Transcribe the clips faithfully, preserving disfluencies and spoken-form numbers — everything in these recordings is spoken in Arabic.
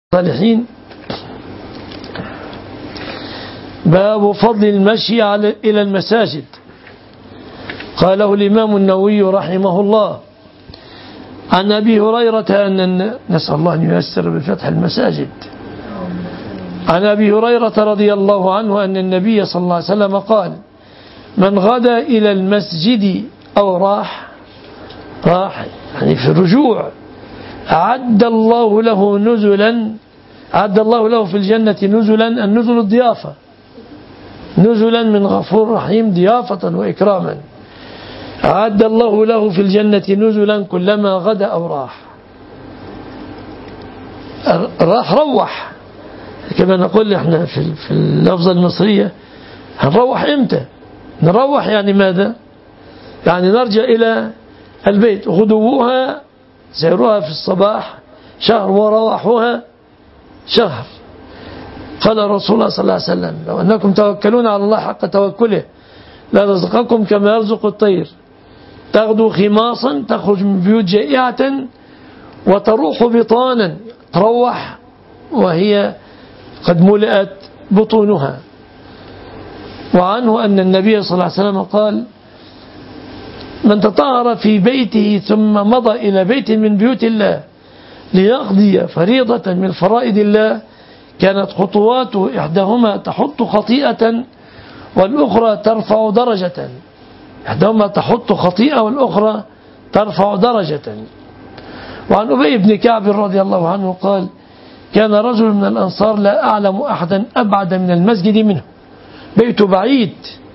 الصالحين. باب فضل المشي على إلى المساجد. قاله الإمام النووي رحمه الله عن أبي هريرة أن نسأل الله أن ييسر بفتح المساجد. عن أبي هريرة رضي الله عنه أن النبي صلى الله عليه وسلم قال: من غدا إلى المسجد أو راح راح يعني في الرجوع أعد الله له نزلا أعد الله له في الجنة نزلا، النزل الضيافة، نزلا من غفور رحيم، ضيافة وإكراما. أعد الله له في الجنة نزلا كلما غدا أو راح. راح روح، كما نقول احنا في في اللفظة المصرية، هنروح امتى؟ نروح يعني ماذا؟ يعني نرجع إلى البيت. غدوها سيرها في الصباح شهر وروحها شهر. قال رسول الله صلى الله عليه وسلم: لو أنكم توكلون على الله حق توكله لرزقكم كما يرزق الطير تغدو خماصا تخرج من بيوت جائعة وتروح بطانا، تروح وهي قد ملأت بطونها. وعنه أن النبي صلى الله عليه وسلم قال: من تطهر في بيته ثم مضى إلى بيت من بيوت الله ليقضي فريضة من فرائض الله كانت خطوات إحداهما تحط خطيئة والأخرى ترفع درجة. إحداهما تحط خطيئة والأخرى ترفع درجة. وعن أبي بن كعب رضي الله عنه قال: كان رجل من الأنصار لا أعلم أحدا أبعد من المسجد منه، بيته بعيد،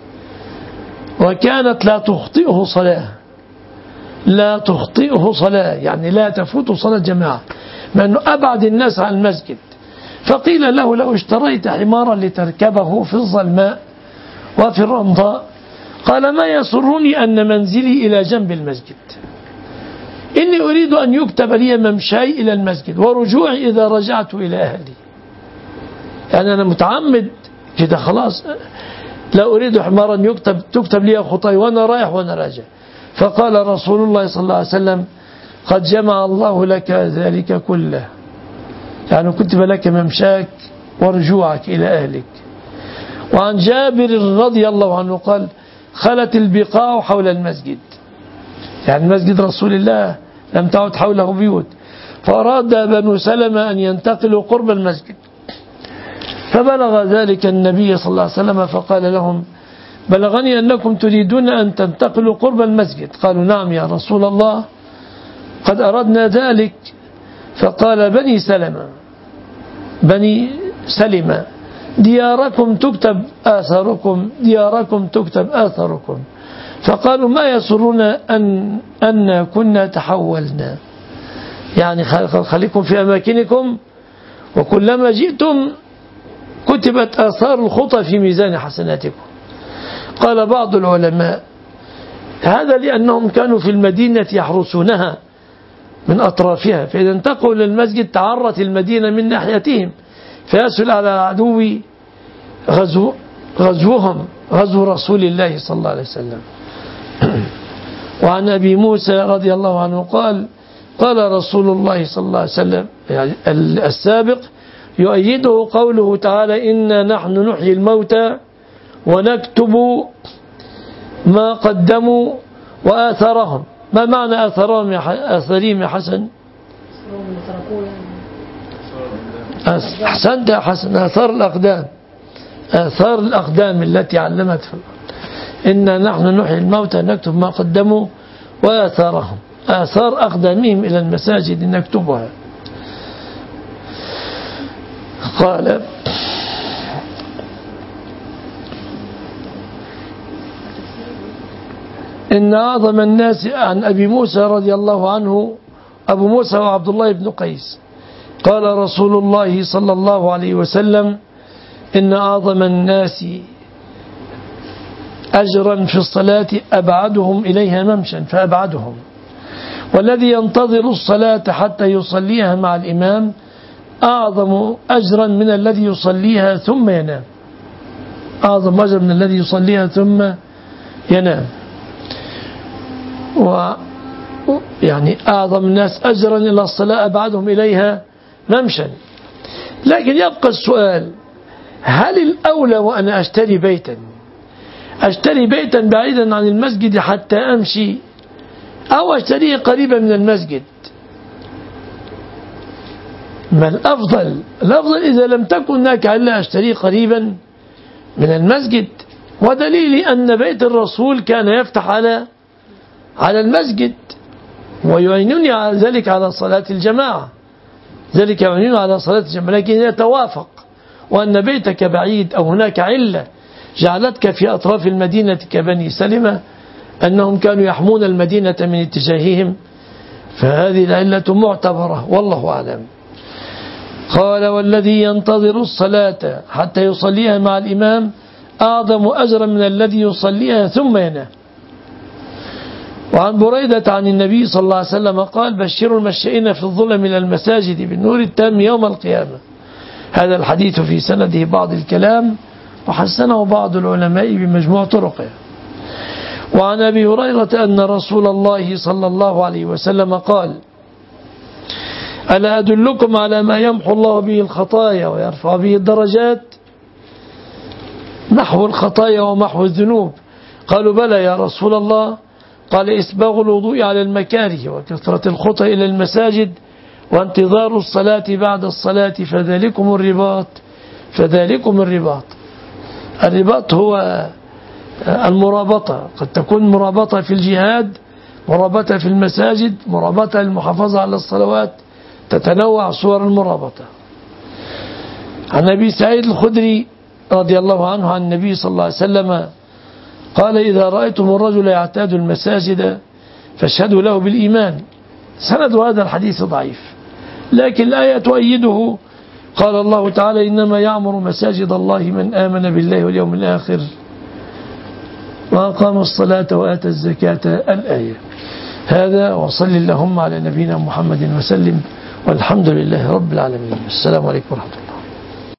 وكانت لا تخطئه صلاة، لا تخطئه صلاة يعني لا تفوت صلاة جماعة، مع أنه أبعد الناس عن المسجد. فقيل له: لو اشتريت حمارا لتركبه في الظلماء وفي الرمضاء، قال: ما يسرني أن منزلي إلى جنب المسجد، إني أريد أن يكتب لي ممشاي إلى المسجد ورجوعي إذا رجعت إلى أهلي. يعني أنا متعمد كده خلاص، لا أريد حمارا يكتب تكتب لي خطاي وأنا رايح وأنا راجع. فقال رسول الله صلى الله عليه وسلم: قد جمع الله لك ذلك كله، يعني كتب لك ممشاك ورجوعك إلى أهلك. وعن جابر رضي الله عنه قال: خلت البقاع حول المسجد، يعني مسجد رسول الله لم تعد حوله بيوت، فأراد بنو سلمة أن ينتقلوا قرب المسجد، فبلغ ذلك النبي صلى الله عليه وسلم فقال لهم: بلغني أنكم تريدون أن تنتقلوا قرب المسجد. قالوا: نعم يا رسول الله، قد أردنا ذلك. فقال: بني سلمة بني سلمة دياركم تكتب آثاركم دياركم تكتب آثاركم. فقالوا: ما يسرنا أن أن كنا تحولنا، يعني خليكم في أماكنكم وكلما جئتم كتبت آثار الخطى في ميزان حسناتكم. قال بعض العلماء: هذا لأنهم كانوا في المدينة يحرسونها من أطرافها، فإذا انتقلوا للمسجد تعرت المدينة من ناحيتهم، فيسهل على العدو غزو غزوهم غزو رسول الله صلى الله عليه وسلم. وعن أبي موسى رضي الله عنه قال: قال رسول الله صلى الله عليه وسلم، يعني السابق يؤيده قوله تعالى: إنا نحن نحيي الموتى ونكتب ما قدموا وآثارهم. ما معنى آثارهم يا آثارهم يا حسن؟ أحسنت يا حسن، آثار الأقدام، آثار الأقدام التي علمت في الأرض. إنا نحن نحيي الموتى نكتب ما قدموا وآثارهم، آثار أقدامهم إلى المساجد نكتبها. قال: إن أعظم الناس، عن أبي موسى رضي الله عنه، أبو موسى وعبد الله بن قيس، قال رسول الله صلى الله عليه وسلم: إن أعظم الناس أجرا في الصلاة أبعدهم إليها ممشا فأبعدهم، والذي ينتظر الصلاة حتى يصليها مع الإمام أعظم أجرا من الذي يصليها ثم ينام، أعظم أجر من الذي يصليها ثم ينام. و يعني أعظم الناس أجرا إلى الصلاة أبعدهم إليها ممشا. لكن يبقى السؤال: هل الأولى وأنا أشتري بيتا أشتري بيتا بعيدا عن المسجد حتى أمشي، أو أشتريه قريبا من المسجد؟ ما الأفضل؟ الأفضل إذا لم تكن هناك إلا أشتريه قريبا من المسجد، ودليل أن بيت الرسول كان يفتح على على المسجد، ويعينني على ذلك على صلاة الجماعة، ذلك يعينني على صلاة الجماعة، لكن يتوافق وأن بيتك بعيد أو هناك علة جعلتك في أطراف المدينة كبني سلمة، أنهم كانوا يحمون المدينة من اتجاههم، فهذه العلة معتبرة والله أعلم. قال: والذي ينتظر الصلاة حتى يصليها مع الإمام أعظم أجرا من الذي يصليها ثم ينام. وعن بريدة عن النبي صلى الله عليه وسلم قال: بشروا المشائين في الظلم إلى المساجد بالنور التام يوم القيامة. هذا الحديث في سنده بعض الكلام، وحسنه بعض العلماء بمجموع طرقه. وعن أبي هريرة أن رسول الله صلى الله عليه وسلم قال: ألا أدلكم على ما يمحو الله به الخطايا ويرفع به الدرجات؟ محو الخطايا ومحو الذنوب. قالوا: بلى يا رسول الله. قال: إسباغ الوضوء على المكاره، وكثرة الخطى إلى المساجد، وانتظار الصلاة بعد الصلاة، فذلكم الرباط فذلكم الرباط. الرباط هو المرابطة، قد تكون مرابطة في الجهاد، مرابطة في المساجد، مرابطة المحافظة على الصلوات، تتنوع صور المرابطة. عن أبي سعيد الخدري رضي الله عنه عن النبي صلى الله عليه وسلم قال: إذا رأيتم الرجل يعتاد المساجد فاشهدوا له بالإيمان. سند هذا الحديث ضعيف، لكن الآية تؤيده. قال الله تعالى: إنما يعمر مساجد الله من آمن بالله واليوم الآخر وأقام الصلاة وآتى الزكاة، الآية. هذا، وصل اللهم على نبينا محمد وسلم، والحمد لله رب العالمين. السلام عليكم ورحمة الله.